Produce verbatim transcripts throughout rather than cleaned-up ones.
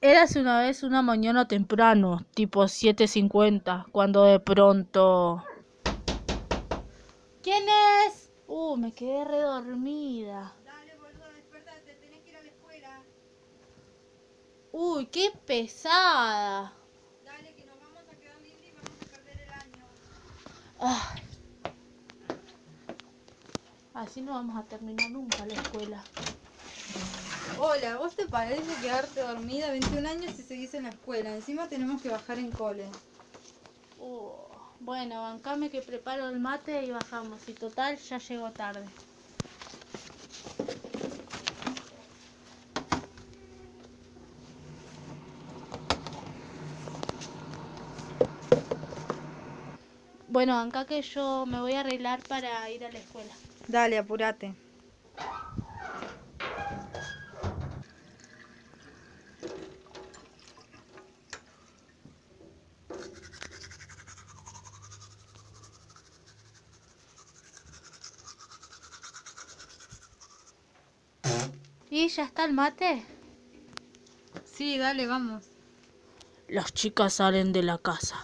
Érase una vez una mañana temprano, tipo siete cincuenta, cuando de pronto... ¿Quién es? Uh, me quedé redormida. Dale, boludo, despertate, tenés que ir a la escuela. Uy, qué pesada. Dale, que nos vamos a quedar libres y vamos a perder el año. Ay. Así no vamos a terminar nunca la escuela. Hola, ¿vos te parece quedarte dormida veintiún años y seguís en la escuela? Encima tenemos que bajar en cole. Uh, bueno, bancame que preparo el mate y bajamos. Y total, ya llego tarde. Bueno, acá que yo me voy a arreglar para ir a la escuela. Dale, apurate. ¿Y ya está el mate? Sí, dale, vamos. Las chicas salen de la casa.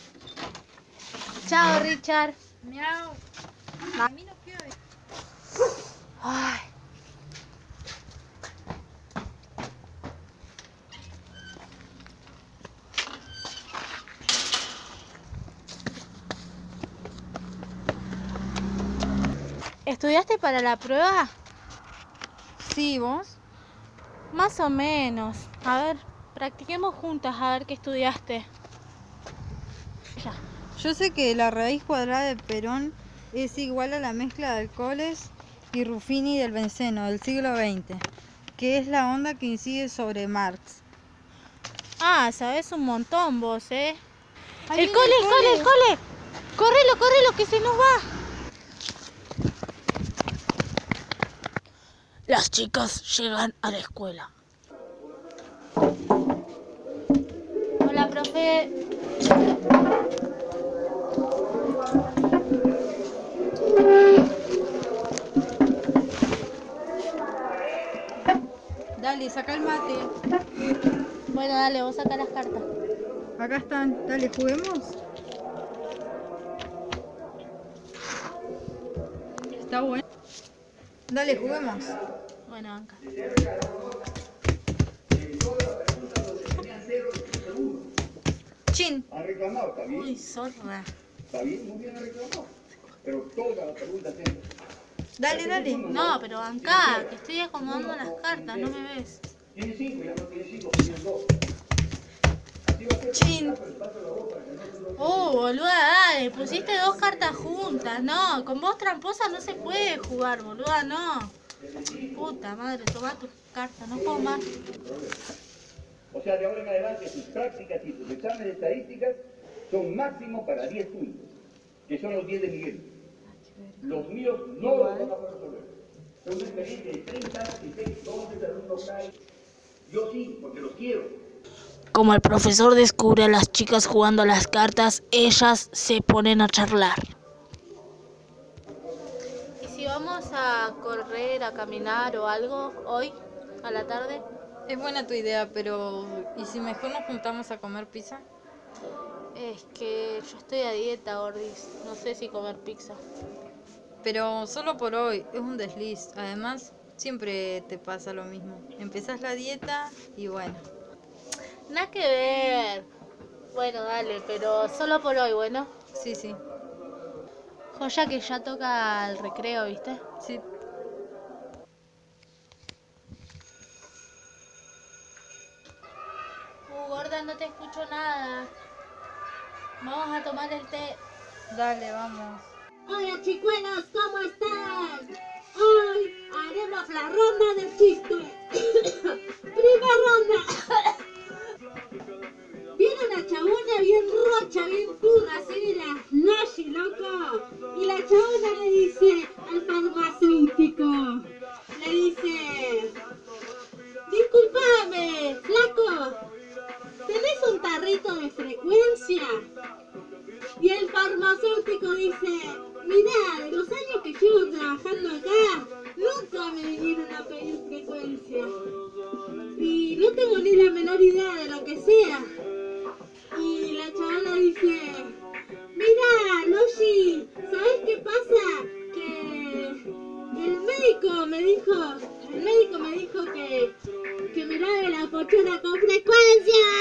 Chao, Richard. Miau. A mí no quiero... Ay. ¿Estudiaste para la prueba? Sí, ¿vos? Más o menos. A ver, practiquemos juntas a ver qué estudiaste. Ya. Yo sé que la raíz cuadrada de Perón es igual a la mezcla de alcoholes y Ruffini del benceno del siglo veinte, que es la onda que incide sobre Marx. Ah, sabes un montón vos, ¿eh? ¡Ahí ¡El viene cole, el cole, el cole! ¡Correlo, correlo, que se nos va! Las chicas llegan a la escuela. Hola, profe. Dale, saca el mate. Bueno, dale, vos saca las cartas. Acá están. Dale, juguemos. Está bueno. Dale, juguemos. Bueno, acá. Chin. Han reclamado, está bien. Uy, zorra. Está bien, muy bien han reclamado. Pero todas las preguntas tienen. Dale, dale. No, pero acá, que estoy acomodando las cartas, ¿no me ves? Tiene cinco, ya no tiene cinco, tiene dos. Chin. Oh, boluda, dale, pusiste dos cartas juntas, no, con vos tramposa no se puede jugar, boluda, no. Puta madre, toma tus cartas, no puedo más. O sea, de ahora en adelante sus prácticas y sus exámenes de estadísticas son máximo para diez puntos, que son los diez de Miguel. Los míos no los van a poder resolver. Es una experiencia de treinta, dieciséis, doce alumnos caen. Yo sí, porque los quiero. Como el profesor descubre a las chicas jugando a las cartas, ellas se ponen a charlar. ¿Y si vamos a correr, a caminar o algo hoy, a la tarde? Es buena tu idea, pero ¿y si mejor nos juntamos a comer pizza? Es que yo estoy a dieta, gordis. No sé si comer pizza. Pero solo por hoy, es un desliz. Además, siempre te pasa lo mismo. Empezás la dieta y bueno. Nada que ver. Bueno, dale, pero solo por hoy, bueno. Sí, sí, Joya que ya toca el recreo, ¿viste? sí. Uh, gorda, no te escucho nada. Vamos a tomar el té. Dale, vamos. Hola chicuelos, ¿cómo están? Hoy haremos la ronda de chistes. Primera ronda. Viene una chabona bien rocha, bien pura, así de las Nashi, loco. Y la chabona le dice al farmacéutico, le dice, disculpame, flaco, ¿tenés un tarrito de frecuencia? Y el farmacéutico dice, mirá, de los años que llevo trabajando acá, nunca me vinieron a pedir frecuencia. Y no tengo ni la menor idea dijo, el médico me dijo que, que miraba la pochona con frecuencia.